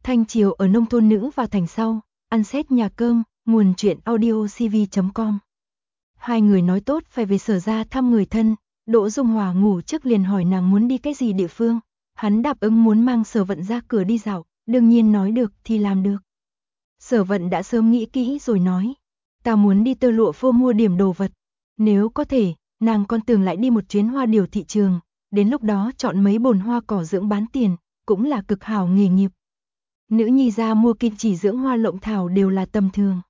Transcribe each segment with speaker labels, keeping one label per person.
Speaker 1: Thanh chiều ở nông thôn nữ vào thành sau, ăn xét nhà cơm, nguồn truyện audio cv.com. Hai người nói tốt phải về Sở ra thăm người thân, Đỗ Dung Hòa ngủ trước liền hỏi nàng muốn đi cái gì địa phương. Hắn đáp ứng muốn mang Sở Vận ra cửa đi dạo, đương nhiên nói được thì làm được. Sở Vận đã sớm nghĩ kỹ rồi nói, ta muốn đi tơ lụa phô mua điểm đồ vật. Nếu có thể, nàng còn tưởng lại đi một chuyến hoa điều thị trường, đến lúc đó chọn mấy bồn hoa cỏ dưỡng bán tiền, cũng là cực hảo nghề nghiệp. Nữ nhi ra mua kim chỉ dưỡng hoa lộng thảo đều là tầm thường.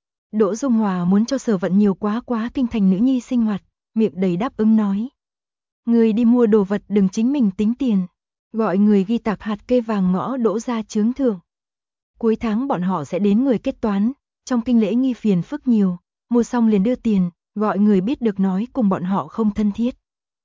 Speaker 1: Đỗ Dung Hòa muốn cho Sở Vận nhiều quá kinh thành nữ nhi sinh hoạt, miệng đầy đáp ứng nói. Người đi mua đồ vật đừng chính mình tính tiền, gọi người ghi tạc hạt kê vàng ngõ Đỗ ra chướng thưởng. Cuối tháng bọn họ sẽ đến người kết toán, trong kinh lễ nghi phiền phức nhiều, mua xong liền đưa tiền, gọi người biết được nói cùng bọn họ không thân thiết.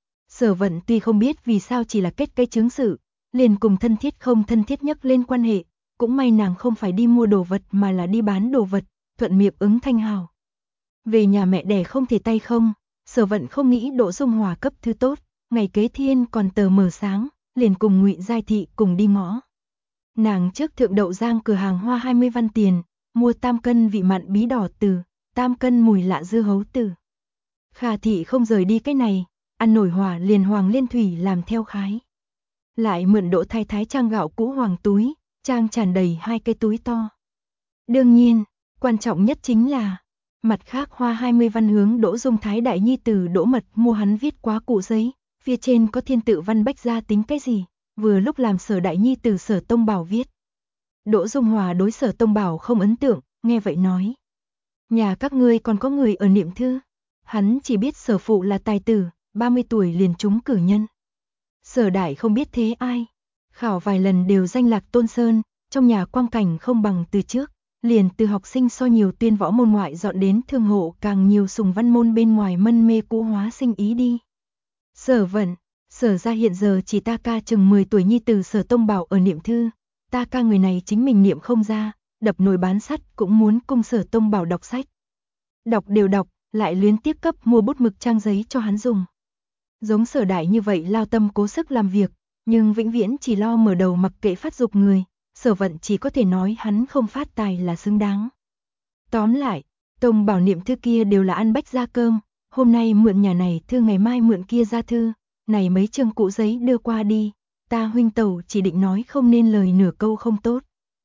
Speaker 1: Sở Vận tuy không biết vì sao chỉ là kết cái chứng sự, liền cùng thân thiết không thân thiết nhắc lên quan hệ, cũng may nàng không phải đi mua đồ vật mà là đi bán đồ vật, thuận miệng ứng thanh hào. Về nhà mẹ đẻ không thể tay không, Sở Vận không nghĩ Đỗ Dung Hòa cấp thứ tốt, ngày kế thiên còn tờ mờ sáng, liền cùng Ngụy Giai Thị cùng đi ngõ. Nàng trước thượng đậu giang cửa hàng hoa 20 văn tiền, mua 3 cân vị mặn bí đỏ từ, 3 cân mùi lạ dưa hấu từ. Khả Thị không rời đi cái này, ăn nổi hỏa liền hoàng liên thủy làm theo khái. Lại mượn Đỗ Thái Thái trang gạo cũ hoàng túi, trang tràn đầy 2 cái túi to. Đương nhiên, quan trọng nhất chính là, mặt khác hoa 20 văn hướng Đỗ Dung Thái đại nhi từ Đỗ Mật mua hắn viết quá cụ giấy, phía trên có thiên tự văn bách gia tính cái gì, vừa lúc làm Sở đại nhi từ Sở Tông Bảo viết. Đỗ Dung Hòa đối Sở Tông Bảo không ấn tượng, nghe vậy nói. Nhà các ngươi còn có người ở niệm thư. Hắn chỉ biết Sở phụ là tài tử, 30 tuổi liền trúng cử nhân. Sở đại không biết thế ai. Khảo vài lần đều danh lạc tôn sơn, trong nhà quang cảnh không bằng từ trước. Liền từ học sinh so nhiều tuyên võ môn ngoại dọn đến thương hộ càng nhiều sùng văn môn bên ngoài mân mê cũ hóa sinh ý đi. Sở Vận, Sở ra hiện giờ chỉ ta ca chừng 10 tuổi nhi từ Sở Tông Bảo ở niệm thư. Ta ca người này chính mình niệm không ra, đập nồi bán sắt cũng muốn cùng Sở Tông Bảo đọc sách. Đọc đều đọc, lại luyến tiếc cấp mua bút mực trang giấy cho hắn dùng. Giống Sở đại như vậy lao tâm cố sức làm việc, nhưng vĩnh viễn chỉ lo mở đầu mặc kệ phát dục người, Sở Vận chỉ có thể nói hắn không phát tài là xứng đáng. Tóm lại, Tông Bảo niệm thư kia đều là ăn bách ra cơm, hôm nay mượn nhà này thư ngày mai mượn kia ra thư, này mấy chương cũ giấy đưa qua đi, ta huynh tẩu chỉ định nói không nên lời nửa câu không tốt.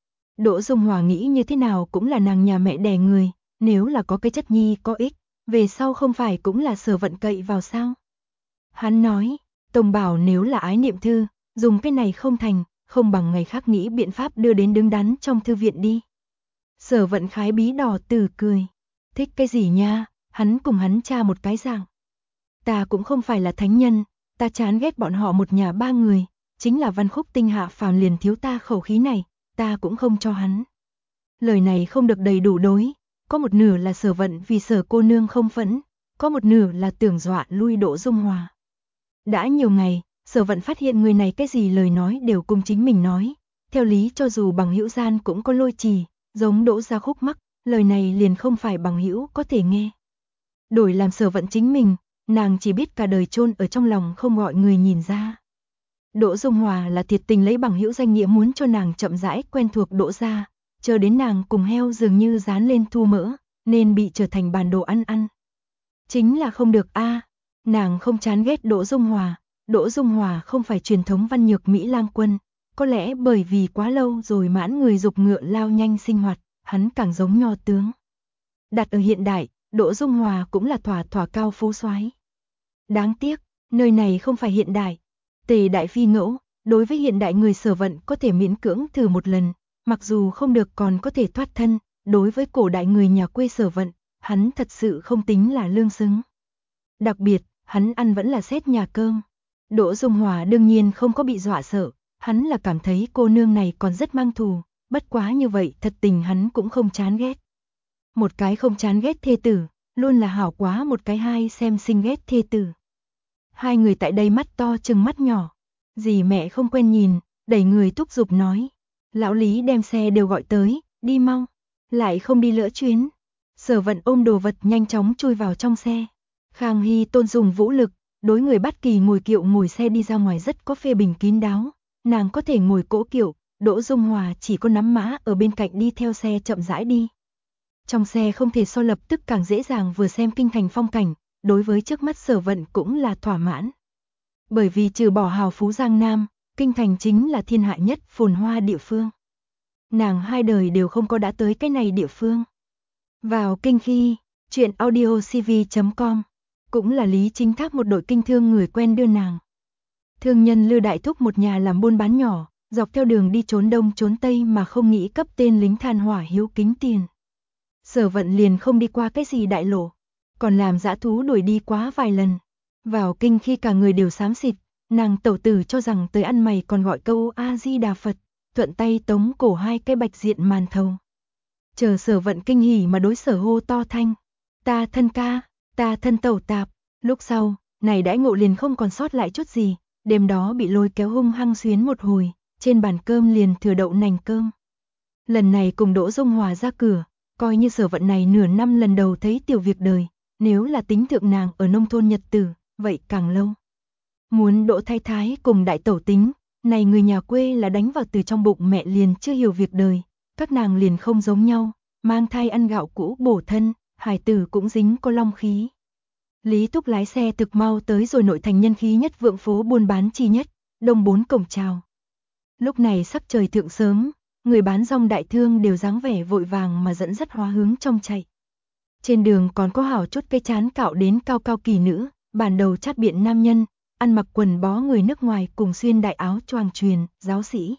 Speaker 1: Đỗ Dung Hòa nghĩ như thế nào cũng là nàng nhà mẹ đẻ người, nếu là có cái chất nhi có ích, về sau không phải cũng là Sở Vận cậy vào sao. Hắn nói, Tông Bảo nếu là ái niệm thư, dùng cái này không thành, không bằng ngày khác nghĩ biện pháp đưa đến đứng đắn trong thư viện đi. Sở Vận khái bí đỏ từ cười, thích cái gì nha, hắn cùng hắn cha một cái dạng. Ta cũng không phải là thánh nhân, ta chán ghét bọn họ một nhà 3 người, chính là Văn Khúc Tinh hạ phàm liền thiếu ta khẩu khí này, ta cũng không cho hắn. Lời này không được đầy đủ đối, có một nửa là Sở Vận vì Sở cô nương không phẫn, có một nửa là tưởng dọa lui Đỗ Dung Hòa. Đã nhiều ngày, Sở Vận phát hiện người này cái gì lời nói đều cùng chính mình nói, theo lý cho dù bằng hữu gian cũng có lôi trì, giống Đỗ gia khúc mắc, lời này liền không phải bằng hữu có thể nghe. Đổi làm Sở Vận chính mình, nàng chỉ biết cả đời chôn ở trong lòng không gọi người nhìn ra. Đỗ Dung Hòa là thiệt tình lấy bằng hữu danh nghĩa muốn cho nàng chậm rãi quen thuộc Đỗ gia, chờ đến nàng cùng heo dường như dán lên thu mỡ, nên bị trở thành bàn đồ ăn. Chính là không được a, nàng không chán ghét Đỗ Dung Hòa, Đỗ Dung Hòa không phải truyền thống văn nhược Mỹ lang quân, có lẽ bởi vì quá lâu rồi mãn người dục ngựa lao nhanh sinh hoạt, hắn càng giống nho tướng. Đặt ở hiện đại, Đỗ Dung Hòa cũng là thỏa cao phú soái. Đáng tiếc, nơi này không phải hiện đại. Tề đại phi ngẫu, đối với hiện đại người Sở Vận có thể miễn cưỡng thử một lần, mặc dù không được còn có thể thoát thân, đối với cổ đại người nhà quê Sở Vận, hắn thật sự không tính là lương xứng. Đặc biệt, hắn ăn vẫn là xét nhà cơm. Đỗ Dung Hòa đương nhiên không có bị dọa sợ, hắn là cảm thấy cô nương này còn rất mang thù, bất quá như vậy thật tình hắn cũng không chán ghét. Một cái không chán ghét thê tử, luôn là hảo quá một cái hai xem sinh ghét thê tử. Hai người tại đây mắt to chừng mắt nhỏ, dì mẹ không quen nhìn, đẩy người thúc giục nói. Lão Lý đem xe đều gọi tới, đi mau, lại không đi lỡ chuyến. Sở Vận ôm đồ vật nhanh chóng chui vào trong xe. Khang Hy tôn dùng vũ lực, đối người bắt kỳ ngồi kiệu ngồi xe đi ra ngoài rất có phê bình kín đáo. Nàng có thể ngồi cỗ kiệu, Đỗ Dung Hòa chỉ có nắm mã ở bên cạnh đi theo xe chậm rãi đi. Trong xe không thể so lập tức càng dễ dàng vừa xem kinh thành phong cảnh, đối với trước mắt Sở Vận cũng là thỏa mãn. Bởi vì trừ bỏ hào phú Giang Nam, kinh thành chính là thiên hạ nhất phồn hoa địa phương. Nàng hai đời đều không có đã tới cái này địa phương. Vào kinh khi, truyện audiocv.com, cũng là Lý Chính Thác một đội kinh thương người quen đưa nàng. Thương nhân Lư Đại Thúc một nhà làm buôn bán nhỏ, dọc theo đường đi trốn đông trốn tây mà không nghĩ cấp tên lính than hỏa hiếu kính tiền. Sở Vận liền không đi qua cái gì đại lộ, còn làm dã thú đuổi đi quá vài lần. Vào kinh khi cả người đều xám xịt, nàng tẩu tử cho rằng tới ăn mày còn gọi câu A-di-đà Phật, thuận tay tống cổ 2 cái bạch diện màn thầu. Chờ Sở Vận kinh hỉ mà đối Sở hô to thanh, ta thân ca, ta thân tẩu tạp. Lúc sau, này đãi ngộ liền không còn sót lại chút gì, đêm đó bị lôi kéo hung hăng xuyến một hồi, trên bàn cơm liền thừa đậu nành cơm. Lần này cùng Đỗ Dung Hòa ra cửa, coi như Sở Vận này nửa năm lần đầu thấy tiểu việc đời, nếu là tính thượng nàng ở nông thôn nhật tử, vậy càng lâu. Muốn Đỗ Thái Thái cùng đại tẩu tính, này người nhà quê là đánh vào từ trong bụng mẹ liền chưa hiểu việc đời, các nàng liền không giống nhau, mang thai ăn gạo cũ bổ thân, hài tử cũng dính có long khí. Lý Túc lái xe thực mau tới rồi nội thành nhân khí nhất vượng phố buôn bán chi nhất, Đông 4 cổng chào. Lúc này sắc trời thượng sớm, người bán rong đại thương đều dáng vẻ vội vàng mà dẫn dắt hóa hướng trong chạy. Trên đường còn có hảo chút cây chán cạo đến cao cao kỳ nữ, bản đầu chát biện nam nhân, ăn mặc quần bó người nước ngoài cùng xuyên đại áo choàng truyền, giáo sĩ.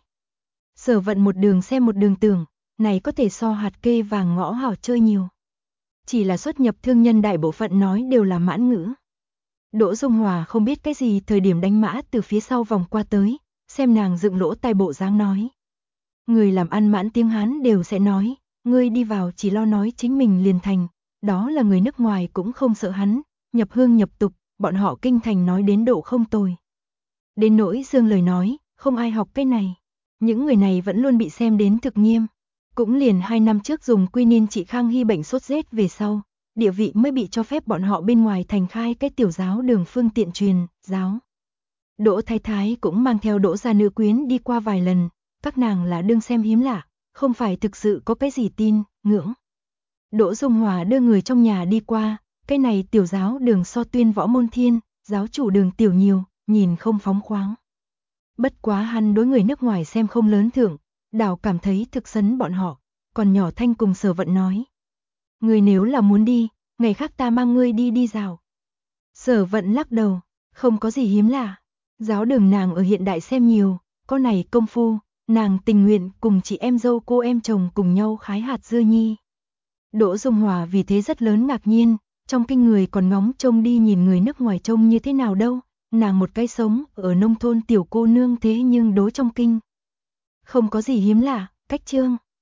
Speaker 1: Sở Vận một đường xem một đường tưởng, này có thể so hạt kê vàng ngõ hảo chơi nhiều. Chỉ là xuất nhập thương nhân đại bộ phận nói đều là mãn ngữ. Đỗ Dung Hòa không biết cái gì thời điểm đánh mã từ phía sau vòng qua tới, xem nàng dựng lỗ tai bộ dáng nói. Người làm ăn mãn tiếng Hán đều sẽ nói, ngươi đi vào chỉ lo nói chính mình liền thành, đó là người nước ngoài cũng không sợ hắn, nhập hương nhập tục, bọn họ kinh thành nói đến độ không tồi. Đến nỗi Dương lời nói, không ai học cái này, những người này vẫn luôn bị xem đến thực nghiêm. Cũng liền 2 năm trước dùng quinin trị Khang Hy bệnh sốt rét về sau, địa vị mới bị cho phép bọn họ bên ngoài thành khai cái tiểu giáo đường phương tiện truyền, giáo. Đỗ Thái Thái cũng mang theo Đỗ gia nữ quyến đi qua vài lần, các nàng là đương xem hiếm lạ, không phải thực sự có cái gì tin, ngưỡng. Đỗ Dung Hòa đưa người trong nhà đi qua, cái này tiểu giáo đường so Tuyên Võ Môn Thiên, giáo chủ đường tiểu nhiều, nhìn không phóng khoáng. Bất quá hắn đối người nước ngoài xem không lớn thưởng, đảo cảm thấy thực sấn bọn họ, còn nhỏ thanh cùng Sở Vận nói. Người nếu là muốn đi, ngày khác ta mang ngươi đi đi dạo. Sở Vận lắc đầu, không có gì hiếm lạ. Giáo đường nàng ở hiện đại xem nhiều, có này công phu, nàng tình nguyện cùng chị em dâu cô em chồng cùng nhau khái hạt dưa nhi. Đỗ Dung Hòa vì thế rất lớn ngạc nhiên, trong kinh người còn ngóng trông đi nhìn người nước ngoài trông như thế nào đâu, nàng một cái sống ở nông thôn tiểu cô nương thế nhưng đối trong kinh. Không có gì hiếm lạ, cách chương.